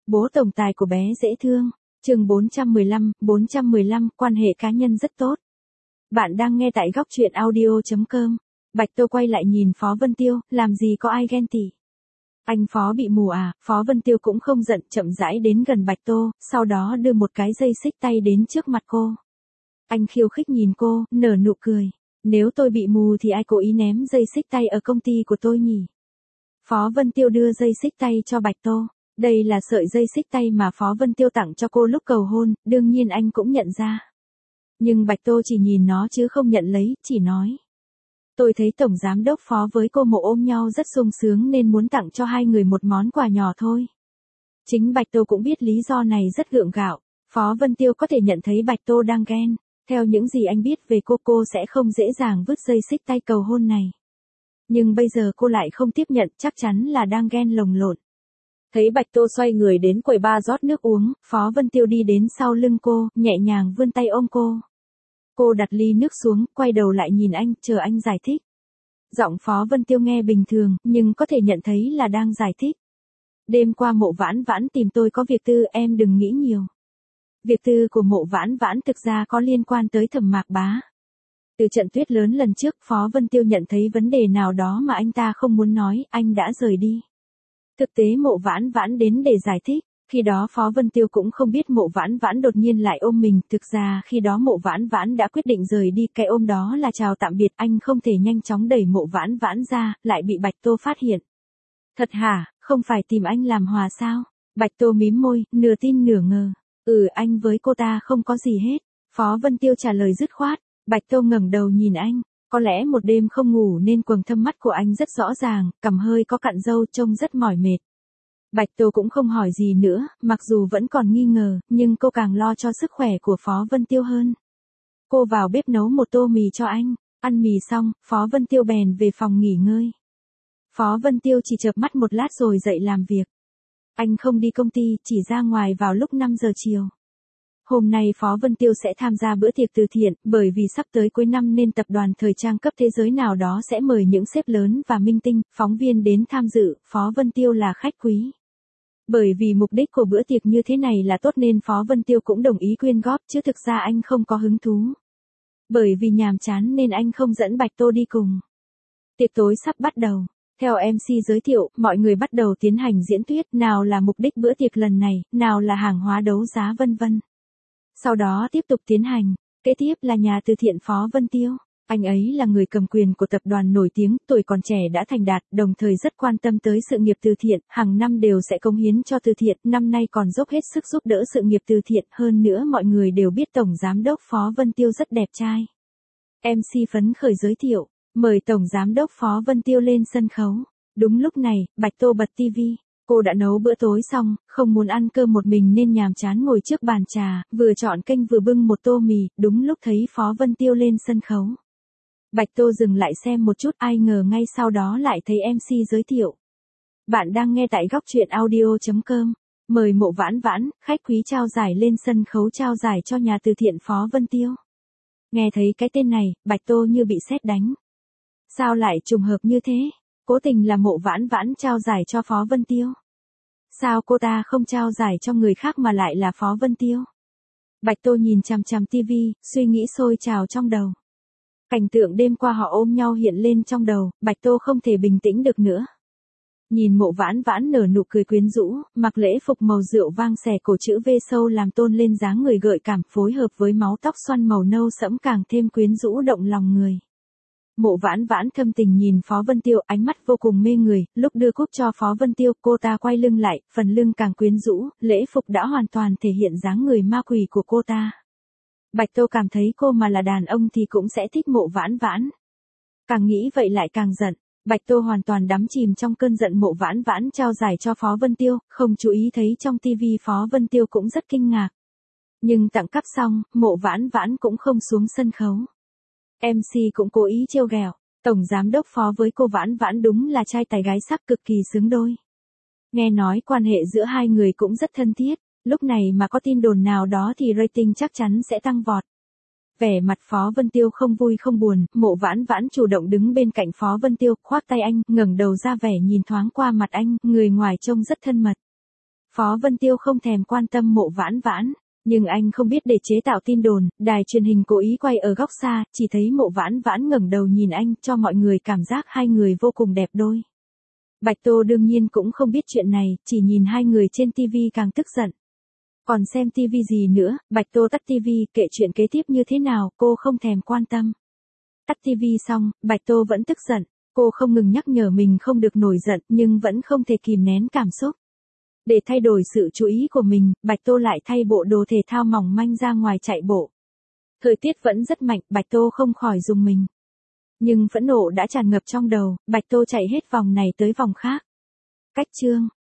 Bố tổng tài của bé dễ thương. Chương 415, quan hệ cá nhân rất tốt. Bạn đang nghe tại góc truyện audio.com. Bạch Tô quay lại nhìn Phó Vân Tiêu, làm gì có ai ghen tị. Anh Phó bị mù à? Phó Vân Tiêu cũng không giận, chậm rãi đến gần Bạch Tô, sau đó đưa một cái dây xích tay đến trước mặt cô. Anh khiêu khích nhìn cô, nở nụ cười. Nếu tôi bị mù thì ai cố ý ném dây xích tay ở công ty của tôi nhỉ? Phó Vân Tiêu đưa dây xích tay cho Bạch Tô. Đây là sợi dây xích tay mà Phó Vân Tiêu tặng cho cô lúc cầu hôn, đương nhiên anh cũng nhận ra. Nhưng Bạch Tô chỉ nhìn nó chứ không nhận lấy, chỉ nói. Tôi thấy Tổng Giám đốc Phó với cô Mộ ôm nhau rất sung sướng nên muốn tặng cho hai người một món quà nhỏ thôi. Chính Bạch Tô cũng biết lý do này rất gượng gạo. Phó Vân Tiêu có thể nhận thấy Bạch Tô đang ghen. Theo những gì anh biết về cô sẽ không dễ dàng vứt dây xích tay cầu hôn này. Nhưng bây giờ cô lại không tiếp nhận, chắc chắn là đang ghen lồng lộn. Thấy Bạch Tô xoay người đến quầy bar rót nước uống, Phó Vân Tiêu đi đến sau lưng cô, nhẹ nhàng vươn tay ôm cô. Cô đặt ly nước xuống, quay đầu lại nhìn anh, chờ anh giải thích. Giọng Phó Vân Tiêu nghe bình thường, nhưng có thể nhận thấy là đang giải thích. Đêm qua Mộ Vãn Vãn tìm tôi có việc tư, em đừng nghĩ nhiều. Việc tư của Mộ Vãn Vãn thực ra có liên quan tới Thẩm Mạc Bá. Từ trận tuyết lớn lần trước, Phó Vân Tiêu nhận thấy vấn đề nào đó mà anh ta không muốn nói, anh đã rời đi. Thực tế Mộ Vãn Vãn đến để giải thích, khi đó Phó Vân Tiêu cũng không biết Mộ Vãn Vãn đột nhiên lại ôm mình, thực ra khi đó Mộ Vãn Vãn đã quyết định rời đi, cái ôm đó là chào tạm biệt, anh không thể nhanh chóng đẩy Mộ Vãn Vãn ra, lại bị Bạch Tô phát hiện. Thật hả, không phải tìm anh làm hòa sao? Bạch Tô mím môi, nửa tin nửa ngờ. Anh với cô ta không có gì hết. Phó Vân Tiêu trả lời dứt khoát. Bạch Tô ngẩng đầu nhìn anh. Có lẽ một đêm không ngủ nên quầng thâm mắt của anh rất rõ ràng, cằm hơi có cặn râu trông rất mỏi mệt. Bạch Tô cũng không hỏi gì nữa, mặc dù vẫn còn nghi ngờ, nhưng cô càng lo cho sức khỏe của Phó Vân Tiêu hơn. Cô vào bếp nấu một tô mì cho anh. Ăn mì xong, Phó Vân Tiêu bèn về phòng nghỉ ngơi. Phó Vân Tiêu chỉ chợp mắt một lát rồi dậy làm việc. Anh không đi công ty, chỉ ra ngoài vào lúc 5 giờ chiều. Hôm nay Phó Vân Tiêu sẽ tham gia bữa tiệc từ thiện, bởi vì sắp tới cuối năm nên tập đoàn thời trang cấp thế giới nào đó sẽ mời những sếp lớn và minh tinh, phóng viên đến tham dự, Phó Vân Tiêu là khách quý. Bởi vì mục đích của bữa tiệc như thế này là tốt nên Phó Vân Tiêu cũng đồng ý quyên góp, chứ thực ra anh không có hứng thú. Bởi vì nhàm chán nên anh không dẫn Bạch Tô đi cùng. Tiệc tối sắp bắt đầu. Theo MC giới thiệu, mọi người bắt đầu tiến hành diễn thuyết, nào là mục đích bữa tiệc lần này, nào là hàng hóa đấu giá vân vân. Sau đó tiếp tục tiến hành, kế tiếp là nhà từ thiện Phó Vân Tiêu. Anh ấy là người cầm quyền của tập đoàn nổi tiếng, tuổi còn trẻ đã thành đạt, đồng thời rất quan tâm tới sự nghiệp từ thiện, hàng năm đều sẽ cống hiến cho từ thiện, năm nay còn dốc hết sức giúp đỡ sự nghiệp từ thiện, hơn nữa mọi người đều biết Tổng Giám đốc Phó Vân Tiêu rất đẹp trai. MC phấn khởi giới thiệu. Mời Tổng Giám đốc Phó Vân Tiêu lên sân khấu. Đúng lúc này, Bạch Tô bật tivi. Cô đã nấu bữa tối xong, không muốn ăn cơm một mình nên nhàm chán ngồi trước bàn trà, vừa chọn kênh vừa bưng một tô mì, đúng lúc thấy Phó Vân Tiêu lên sân khấu. Bạch Tô dừng lại xem một chút, ai ngờ ngay sau đó lại thấy MC giới thiệu. Bạn đang nghe tại góc truyện audio.com. Mời Mộ Vãn Vãn, khách quý trao giải lên sân khấu trao giải cho nhà từ thiện Phó Vân Tiêu. Nghe thấy cái tên này, Bạch Tô như bị sét đánh. Sao lại trùng hợp như thế? Cố tình là Mộ Vãn Vãn trao giải cho Phó Vân Tiêu. Sao cô ta không trao giải cho người khác mà lại là Phó Vân Tiêu? Bạch Tô nhìn chằm chằm tivi, suy nghĩ sôi trào trong đầu. Cảnh tượng đêm qua họ ôm nhau hiện lên trong đầu, Bạch Tô không thể bình tĩnh được nữa. Nhìn Mộ Vãn Vãn nở nụ cười quyến rũ, mặc lễ phục màu rượu vang xẻ cổ chữ V sâu làm tôn lên dáng người gợi cảm, phối hợp với máu tóc xoăn màu nâu sẫm càng thêm quyến rũ động lòng người. Mộ Vãn Vãn thâm tình nhìn Phó Vân Tiêu, ánh mắt vô cùng mê người, lúc đưa cúp cho Phó Vân Tiêu, cô ta quay lưng lại, phần lưng càng quyến rũ, lễ phục đã hoàn toàn thể hiện dáng người ma quỷ của cô ta. Bạch Tô cảm thấy cô mà là đàn ông thì cũng sẽ thích Mộ Vãn Vãn. Càng nghĩ vậy lại càng giận, Bạch Tô hoàn toàn đắm chìm trong cơn giận Mộ Vãn Vãn trao giải cho Phó Vân Tiêu, không chú ý thấy trong tivi Phó Vân Tiêu cũng rất kinh ngạc. Nhưng tặng cắp xong, Mộ Vãn Vãn cũng không xuống sân khấu. MC cũng cố ý trêu ghẹo, Tổng Giám đốc Phó với cô Vãn Vãn đúng là trai tài gái sắc cực kỳ xứng đôi. Nghe nói quan hệ giữa hai người cũng rất thân thiết, lúc này mà có tin đồn nào đó thì rating chắc chắn sẽ tăng vọt. Vẻ mặt Phó Vân Tiêu không vui không buồn, Mộ Vãn Vãn chủ động đứng bên cạnh Phó Vân Tiêu, khoác tay anh, ngẩng đầu ra vẻ nhìn thoáng qua mặt anh, người ngoài trông rất thân mật. Phó Vân Tiêu không thèm quan tâm Mộ Vãn Vãn, nhưng anh không biết để chế tạo tin đồn, đài truyền hình cố ý quay ở góc xa, chỉ thấy Mộ Vãn Vãn ngẩng đầu nhìn anh, cho mọi người cảm giác hai người vô cùng đẹp đôi. Bạch Tô đương nhiên cũng không biết chuyện này, chỉ nhìn hai người trên TV càng tức giận. Còn xem TV gì nữa, Bạch Tô tắt TV, kệ chuyện kế tiếp như thế nào, cô không thèm quan tâm. Tắt TV xong, Bạch Tô vẫn tức giận, cô không ngừng nhắc nhở mình không được nổi giận nhưng vẫn không thể kìm nén cảm xúc. Để thay đổi sự chú ý của mình, Bạch Tô lại thay bộ đồ thể thao mỏng manh ra ngoài chạy bộ. Thời tiết vẫn rất mạnh, Bạch Tô không khỏi rùng mình. Nhưng phẫn nộ đã tràn ngập trong đầu, Bạch Tô chạy hết vòng này tới vòng khác. Cách chương